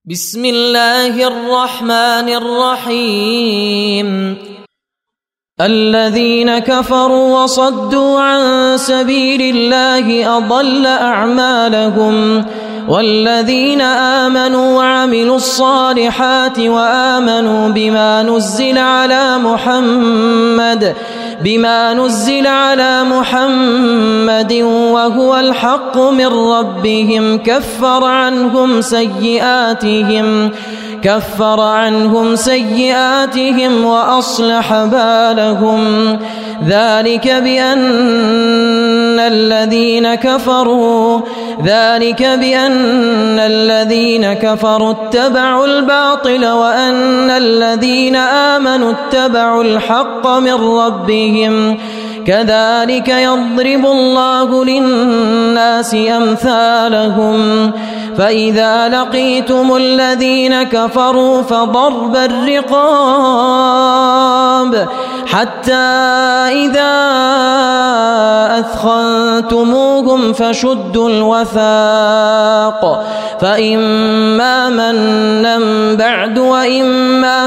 بسم الله الرحمن الرحيم. الذين كفروا وصدوا عن سبيل الله أضل أعمالهم، والذين آمنوا وعملوا الصالحات وآمنوا بما نزل على محمد وهو الحق من ربهم كفر عنهم سيئاتهم وأصلح بالهم. ذلك بأن الذين كفروا اتبعوا الباطل وأن الذين آمنوا اتبعوا الحق من ربهم. كذلك يضرب الله للناس أمثالهم. فإذا لقيتم الذين كفروا فضرب الرقاب حتى إذا أثخنتموهم فشدوا الوثاق، فإما منا بعد وإما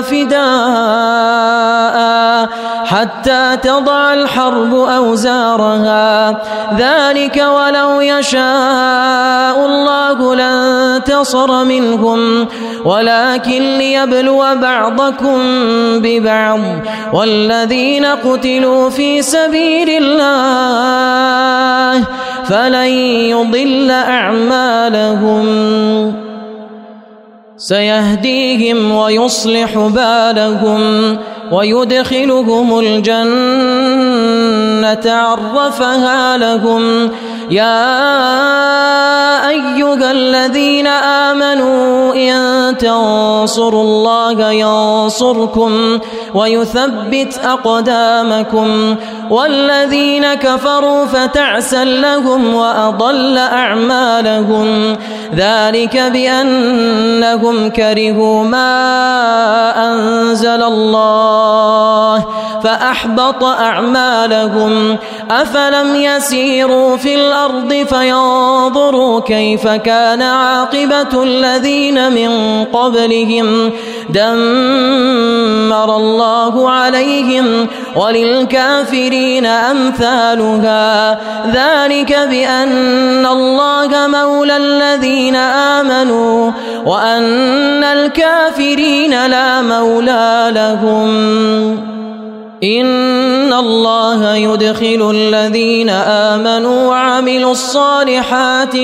فداء حتى تضع الحرب أوزارها. ذلك ولو يشاء الله لانتصر منهم، ولكن ليبلو بعضكم ببعض. والذين قتلوا في سبيل الله فلن يضل أعمالهم، سيهديهم ويصلح بالهم ويدخلهم الجنة عرفها لهم. يا أيها الذين آمنوا إن تنصروا الله ينصركم ويثبت أقدامكم. والذين كفروا فتعسا لهم وأضل أعمالهم. ذلك بأنهم كرهوا ما أنزل الله فأحبط أعمالهم. أفلم يسيروا في الأرض فينظروا كيف كان عاقبة الذين من قبلهم. دمر الله عليهم وللكافرين أمثالها. ذلك بأن الله مولى الذين آمنوا وأن الكافرين لا مولى لهم. إن الله يدخل الذين آمنوا وعملوا الصالحات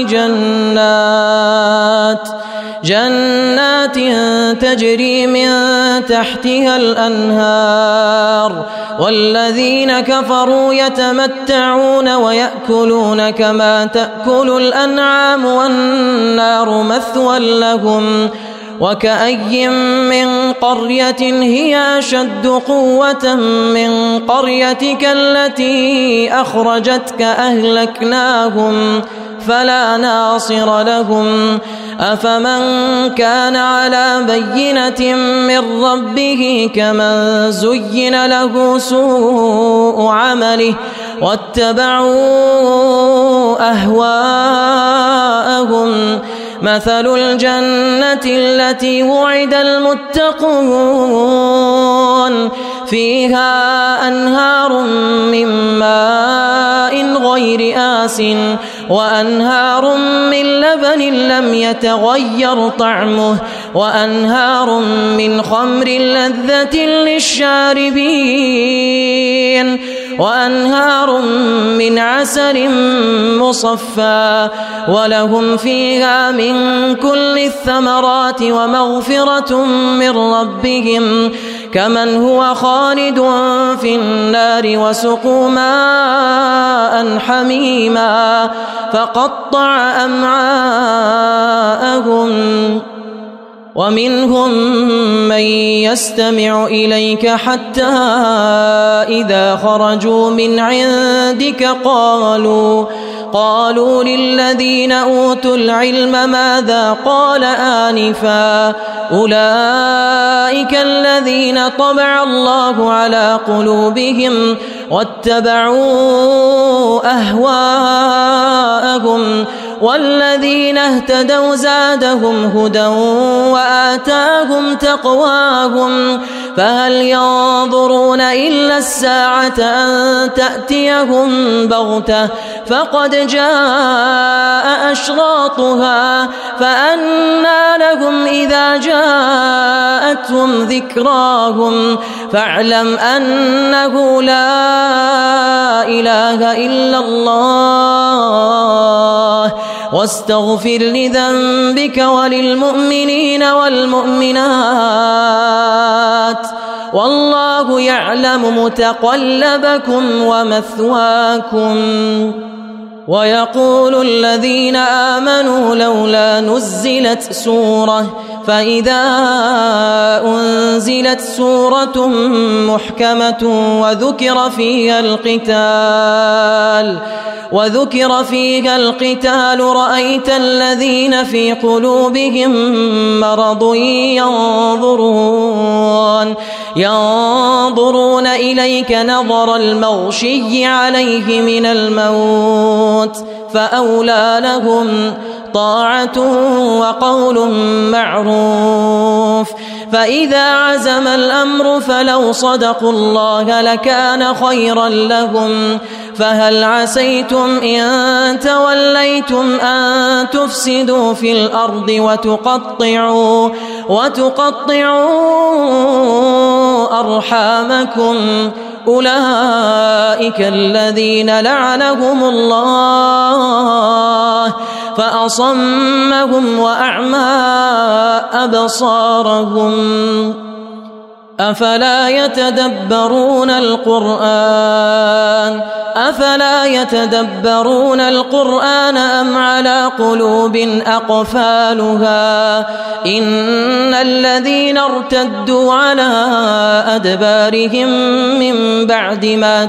جنات تجري من تحتها الأنهار. والذين كفروا يتمتعون ويأكلون كما تأكل الأنعام والنار مثوى لهم. وكأي من قرية هي أشد قوة من قريتك التي أخرجتك أهلكناهم فلا ناصر لهم. أفمن كان على بينة من ربه كمن زين له سوء عمله واتبعوا أهواءهم. مثل الجنة التي وعد المتقون فيها أنهار من ماء غير آسٍ وأنهار من لبن لم يتغير طعمه وأنهار من خمر لذة للشاربين وأنهار من عسل مصفى ولهم فيها من كل الثمرات ومغفرة من ربهم كمن هو خالد في النار وسقوا ماء حميما فقطع أمعاءهم. ومنهم من يستمع إليك حتى إذا خرجوا من عندك قالوا للذين أوتوا العلم ماذا قال آنفا أولئك الذين طبع الله على قلوبهم واتبعوا أهواءهم والذين اهتدوا زادهم هدى وآتاهم تقواهم فهل ينظرون إلا الساعة أن تأتيهم بغتة فقد جاء أشراطها فأنى لهم إذا جاءتهم ذكراهم فاعلم أنه لا إله إلا الله واستغفر لذنبك وللمؤمنين والمؤمنات والله يعلم متقلبكم ومثواكم. ويقول الذين آمنوا لولا نزلت سورة فإذا أنزلت سورة محكمة وذكر فيها القتال رأيت الذين في قلوبهم مرض ينظرون إليك نظر المغشي عليه من الموت فأولى لهم طاعة وقول معروف فإذا عزم الأمر فلو صدقوا الله لكان خيرا لهم فهل عسيتم إن توليتم أن تفسدوا في الأرض وتقطعوا أرحامكم أولئك الذين لعنهم الله فأصمهم وأعمى أبصارهم أفلا يتدبرون القرآن أم على قلوب أقفالها إن الذين ارتدوا على أدبارهم من بعد ما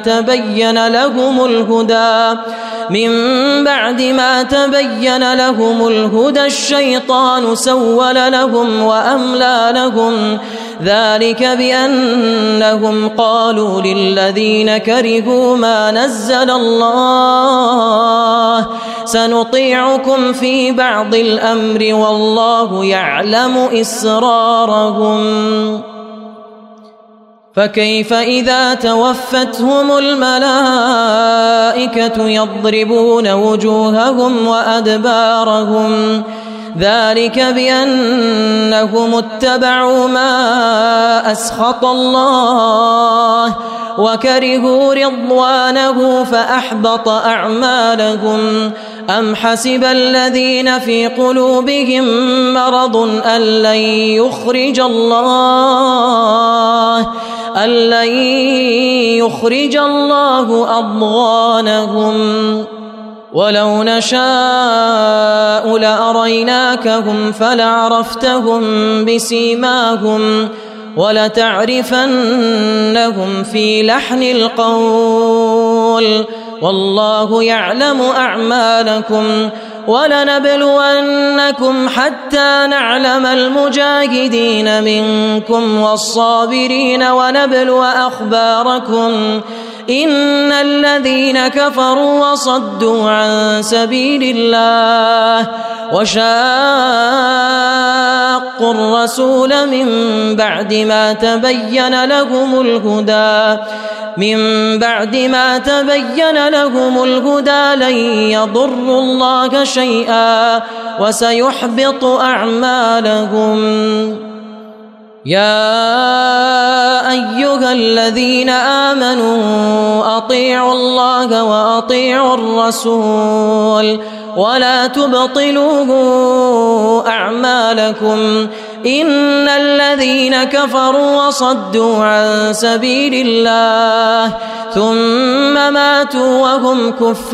تبين لهم الهدى الشيطان سول لهم وأملى لهم ذلك بأنهم قالوا للذين كرهوا ما نزل الله سنطيعكم في بعض الأمر والله يعلم إسرارهم فكيف إذا توفتهم الملائكة يضربون وجوههم وأدبارهم ذلك بأنهم اتبعوا ما أسخط الله وكرهوا رضوانه فأحبط أعمالهم أم حسب الذين في قلوبهم مرض أن لن يخرج الله أضغانهم ولو نشاء لأريناكهم فلعرفتهم بسيماهم ولتعرفنهم في لحن القول والله يعلم أعمالكم ولنبلونكم حتى نعلم المجاهدين منكم والصابرين ونبلو أخباركم إن الذين كفروا وصدوا عن سبيل الله وشاقوا الرسول من بعد ما تبين لهم الهدى لن يضروا الله شيئا وسيحبط أعمالهم. يا أيها الذين آمنوا أطيعوا الله وأطيعوا الرسول ولا تبطلوا أعمالكم إن الذين كفروا وصدوا عن سبيل الله ثم ماتوا وهم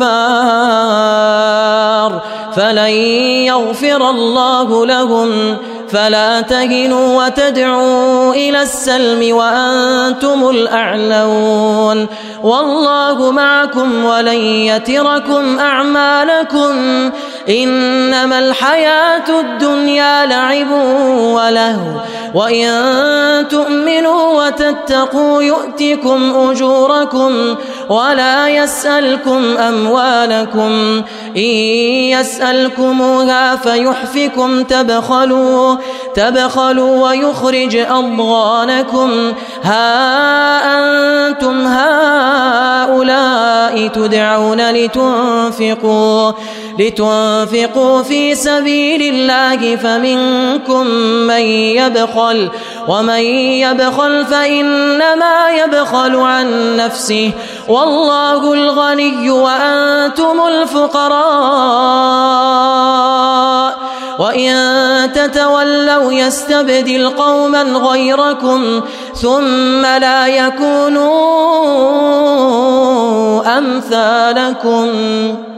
كفار فلن يغفر الله لهم فلا تهنوا وتدعوا إلى السلم وأنتم الأعلون والله معكم ولن يتركم أعمالكم إنما الحياة الدنيا لعب ولهو وإن تؤمنوا وتتقوا يؤتكم أجوركم ولا يسألكم أموالكم إن يسألكموها فيحفكم تبخلوا ويخرج أضغانكم ها أنتم هؤلاء تدعون لتنفقوا في سبيل الله فمنكم من يبخل ومن يبخل فإنما يبخل عن نفسه والله الغني وأنتم الفقراء وإن تتولوا يستبدل قوما غيركم ثم لا يكونوا أمثالكم